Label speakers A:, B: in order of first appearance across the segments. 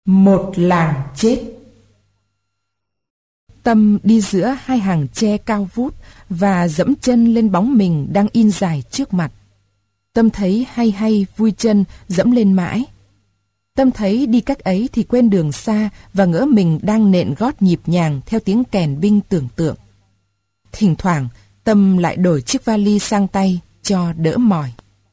A: Một làng chết.
B: Tâm đi giữa hai hàng tre cao vút và dẫm chân lên bóng mình đang in dài trước mặt. Tâm thấy hay hay vui chân dẫm lên mãi. Tâm thấy đi cách ấy thì quên đường xa và ngỡ mình đang nện gót nhịp nhàng theo tiếng kèn binh tưởng tượng. Thỉnh thoảng Tâm lại đổi chiếc vali sang tay cho đỡ mỏi.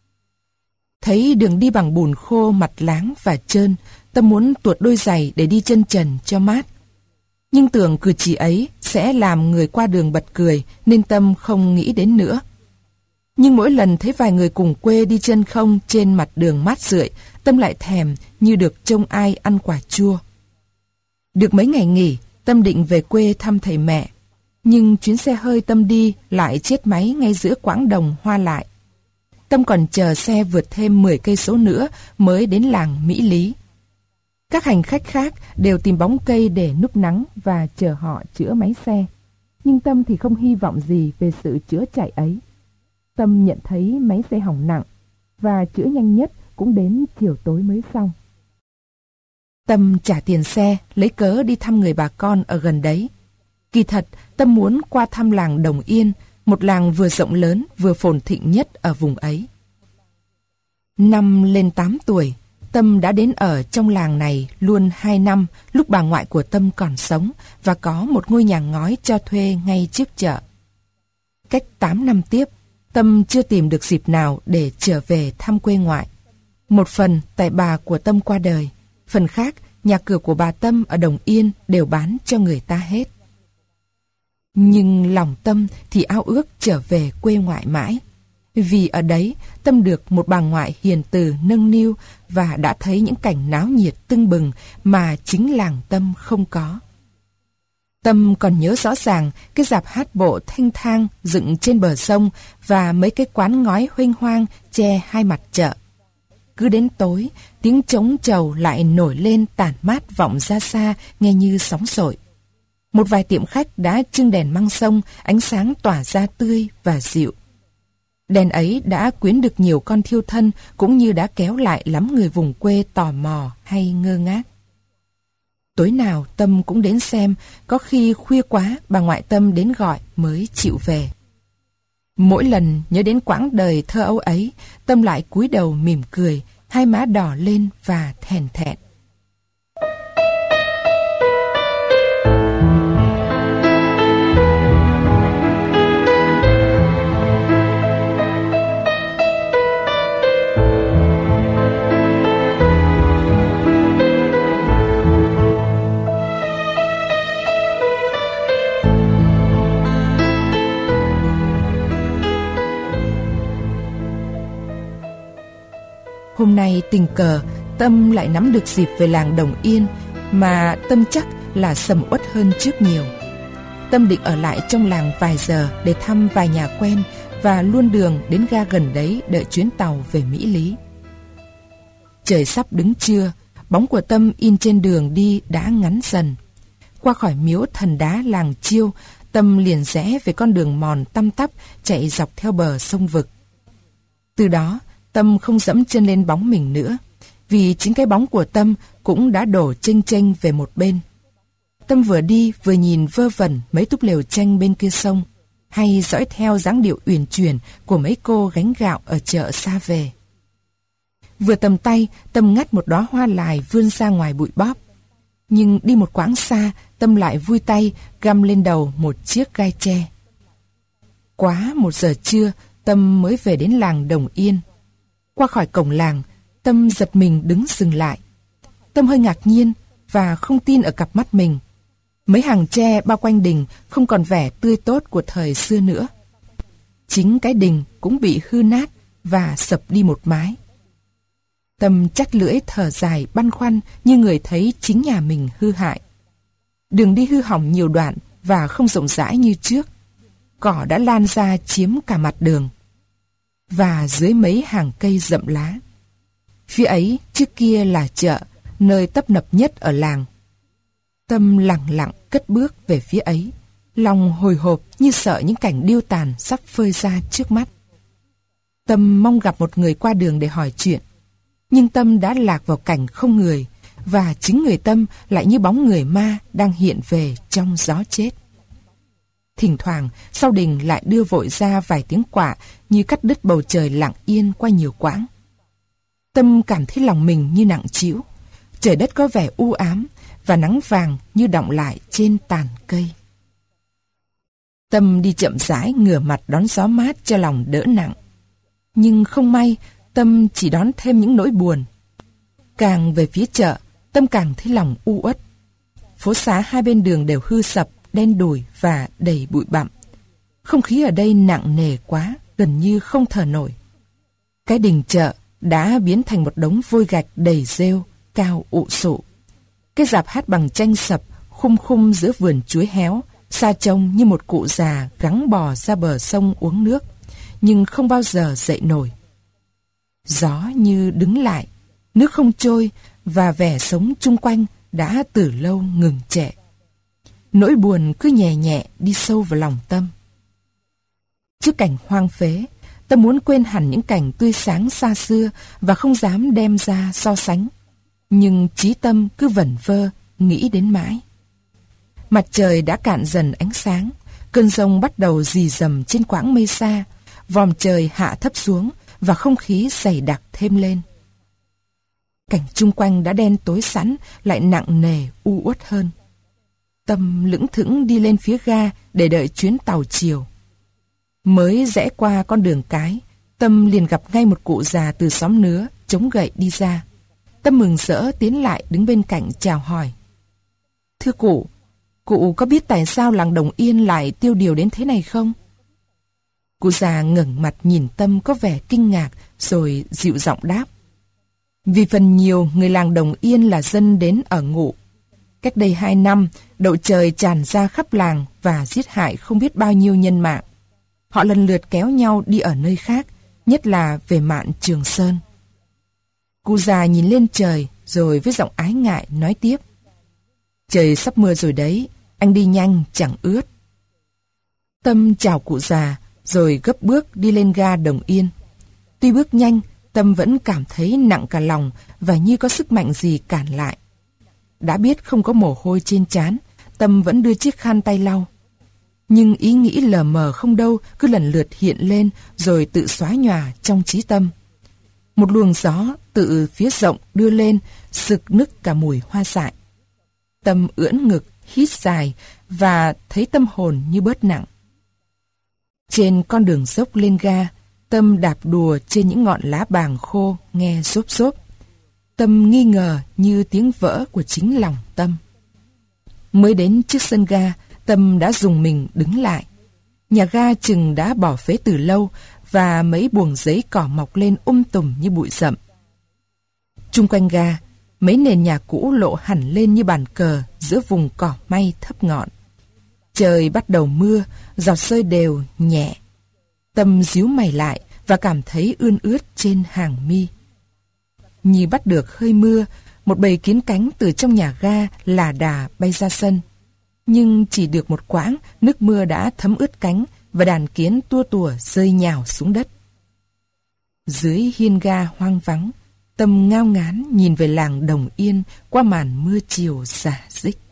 B: Thấy đường đi bằng bùn khô mặt láng và trơn, Tâm muốn tuột đôi giày để đi chân trần cho mát. Nhưng tưởng cử chỉ ấy sẽ làm người qua đường bật cười nên Tâm không nghĩ đến nữa. Nhưng mỗi lần thấy vài người cùng quê đi chân không trên mặt đường mát rượi, Tâm lại thèm như được trông ai ăn quả chua. Được mấy ngày nghỉ, Tâm định về quê thăm thầy mẹ. Nhưng chuyến xe hơi Tâm đi lại chết máy ngay giữa quãng đồng hoa lại. Tâm còn chờ xe vượt thêm 10 cây số nữa mới đến làng Mỹ Lý. Các hành khách khác đều tìm bóng cây để núp nắng và chờ họ chữa máy xe. Nhưng Tâm thì không hy vọng gì về sự chữa chạy ấy. Tâm nhận thấy máy xe hỏng nặng và chữa nhanh nhất cũng đến chiều tối mới xong. Tâm trả tiền xe, lấy cớ đi thăm người bà con ở gần đấy. Kỳ thật, Tâm muốn qua thăm làng Đồng Yên, một làng vừa rộng lớn vừa phồn thịnh nhất ở vùng ấy. Năm lên 8 tuổi, Tâm đã đến ở trong làng này luôn 2 năm lúc bà ngoại của Tâm còn sống và có một ngôi nhà ngói cho thuê ngay trước chợ. Cách 8 năm tiếp, Tâm chưa tìm được dịp nào để trở về thăm quê ngoại. Một phần tại bà của Tâm qua đời, phần khác nhà cửa của bà Tâm ở Đồng Yên đều bán cho người ta hết. Nhưng lòng Tâm thì ao ước trở về quê ngoại mãi. Vì ở đấy Tâm được một bà ngoại hiền từ nâng niu và đã thấy những cảnh náo nhiệt tưng bừng mà chính làng Tâm không có. Tâm còn nhớ rõ ràng cái rạp hát bộ thanh thang dựng trên bờ sông và mấy cái quán ngói huênh hoang che hai mặt chợ. Cứ đến tối, tiếng trống trầu lại nổi lên tản mát vọng ra xa nghe như sóng sội. Một vài tiệm khách đã trưng đèn măng sông, ánh sáng tỏa ra tươi và dịu. Đèn ấy đã quyến được nhiều con thiêu thân cũng như đã kéo lại lắm người vùng quê tò mò hay ngơ ngác. Tối nào Tâm cũng đến xem, có khi khuya quá bà ngoại Tâm đến gọi mới chịu về. Mỗi lần nhớ đến quãng đời thơ ấu ấy, Tâm lại cúi đầu mỉm cười, hai má đỏ lên và thèn thẹn. Hôm nay tình cờ Tâm lại nắm được dịp về làng Đồng Yên mà Tâm chắc là sầm uất hơn trước nhiều. Tâm định ở lại trong làng vài giờ để thăm vài nhà quen và luôn đường đến ga gần đấy đợi chuyến tàu về Mỹ Lý. Trời sắp đứng trưa, bóng của Tâm in trên đường đi đã ngắn dần. Qua khỏi miếu thần đá làng Chiêu, Tâm liền rẽ về con đường mòn tăm tắp chạy dọc theo bờ sông vực. Từ đó Tâm không dẫm chân lên bóng mình nữa, vì chính cái bóng của Tâm cũng đã đổ chênh chênh về một bên. Tâm vừa đi vừa nhìn vơ vẩn mấy túp lều tranh bên kia sông, hay dõi theo dáng điệu uyển chuyển của mấy cô gánh gạo ở chợ xa về. Vừa tầm tay, Tâm ngắt một đóa hoa lài vươn ra ngoài bụi bóp. Nhưng đi một quãng xa, Tâm lại vui tay găm lên đầu một chiếc gai tre. Quá 1 giờ trưa, Tâm mới về đến làng Đồng Yên. Qua khỏi cổng làng, Tâm giật mình đứng dừng lại. Tâm hơi ngạc nhiên và không tin ở cặp mắt mình. Mấy hàng tre bao quanh đình không còn vẻ tươi tốt của thời xưa nữa. Chính cái đình cũng bị hư nát và sập đi một mái. Tâm chắc lưỡi thở dài băn khoăn như người thấy chính nhà mình hư hại. Đường đi hư hỏng nhiều đoạn và không rộng rãi như trước. Cỏ đã lan ra chiếm cả mặt đường. Và dưới mấy hàng cây rậm lá. Phía ấy trước kia là chợ, nơi tấp nập nhất ở làng. Tâm lẳng lặng cất bước về phía ấy, lòng hồi hộp như sợ những cảnh điêu tàn sắp phơi ra trước mắt. Tâm mong gặp một người qua đường để hỏi chuyện, nhưng Tâm đã lạc vào cảnh không người, và chính người Tâm lại như bóng người ma đang hiện về trong gió chết. Thỉnh thoảng, sau đình lại đưa vội ra vài tiếng quạ như cắt đứt bầu trời lặng yên qua nhiều quãng. Tâm cảm thấy lòng mình như nặng trĩu, trời đất có vẻ u ám và nắng vàng như đọng lại trên tàn cây. Tâm đi chậm rãi ngửa mặt đón gió mát cho lòng đỡ nặng. Nhưng không may, Tâm chỉ đón thêm những nỗi buồn. Càng về phía chợ, Tâm càng thấy lòng u uất. Phố xá hai bên đường đều hư sập, đen đủi và đầy bụi bặm. Không khí ở đây nặng nề quá, gần như không thở nổi. Cái đình chợ đã biến thành một đống vôi gạch đầy rêu, cao ụ sụ. Cái rạp hát bằng tranh sập, khum khum giữa vườn chuối héo, xa trông như một cụ già gắng bò ra bờ sông uống nước, nhưng không bao giờ dậy nổi. Gió như đứng lại, nước không trôi và vẻ sống chung quanh đã từ lâu ngừng trệ. Nỗi buồn cứ nhẹ nhẹ đi sâu vào lòng Tâm. Trước cảnh hoang phế, Tâm muốn quên hẳn những cảnh tươi sáng xa xưa và không dám đem ra so sánh. Nhưng trí Tâm cứ vẩn vơ, nghĩ đến mãi. Mặt trời đã cạn dần ánh sáng, cơn giông bắt đầu rì rầm trên quãng mây xa, vòm trời hạ thấp xuống và không khí dày đặc thêm lên. Cảnh chung quanh đã đen tối sẵn lại nặng nề u uất hơn. Tâm lững thững đi lên phía ga để đợi chuyến tàu chiều. Mới rẽ qua con đường cái, Tâm liền gặp ngay một cụ già từ xóm Nứa chống gậy đi ra. Tâm mừng rỡ tiến lại đứng bên cạnh chào hỏi. Thưa cụ có biết tại sao làng Đồng Yên lại tiêu điều đến thế này không? Cụ già ngẩng mặt nhìn Tâm có vẻ kinh ngạc rồi dịu giọng đáp. Vì phần nhiều người làng Đồng Yên là dân đến ở ngụ. Cách đây 2 năm, đậu trời tràn ra khắp làng và giết hại không biết bao nhiêu nhân mạng. Họ lần lượt kéo nhau đi ở nơi khác, nhất là về mạn Trường Sơn. Cụ già nhìn lên trời rồi với giọng ái ngại nói tiếp. Trời sắp mưa rồi đấy, anh đi nhanh chẳng ướt. Tâm chào cụ già rồi gấp bước đi lên ga Đồng Yên. Tuy bước nhanh, Tâm vẫn cảm thấy nặng cả lòng và như có sức mạnh gì cản lại. Đã biết không có mồ hôi trên trán, Tâm vẫn đưa chiếc khăn tay lau. Nhưng ý nghĩ lờ mờ không đâu cứ lần lượt hiện lên rồi tự xóa nhòa trong trí Tâm. Một luồng gió từ phía rộng đưa lên, sực nức cả mùi hoa dại. Tâm ưỡn ngực, hít dài và thấy tâm hồn như bớt nặng. Trên con đường dốc lên ga, Tâm đạp đùa trên những ngọn lá bàng khô nghe xốp xốp. Tâm nghi ngờ như tiếng vỡ của chính lòng Tâm. Mới đến trước sân ga, Tâm đã dùng mình đứng lại. Nhà ga chừng đã bỏ phế từ lâu và mấy buồng giấy cỏ mọc lên tùm như bụi rậm. Chung quanh ga, mấy nền nhà cũ lộ hẳn lên như bàn cờ giữa vùng cỏ may thấp ngọn. Trời bắt đầu mưa, giọt rơi đều, nhẹ. Tâm díu mày lại và cảm thấy ươn ướt trên hàng mi. Như bắt được hơi mưa, một bầy kiến cánh từ trong nhà ga lả đà bay ra sân. Nhưng chỉ được một quãng, nước mưa đã thấm ướt cánh và đàn kiến tua tủa rơi nhào xuống đất. Dưới hiên ga hoang vắng, Tâm ngao ngán nhìn về làng Đồng Yên qua màn mưa chiều rả rích.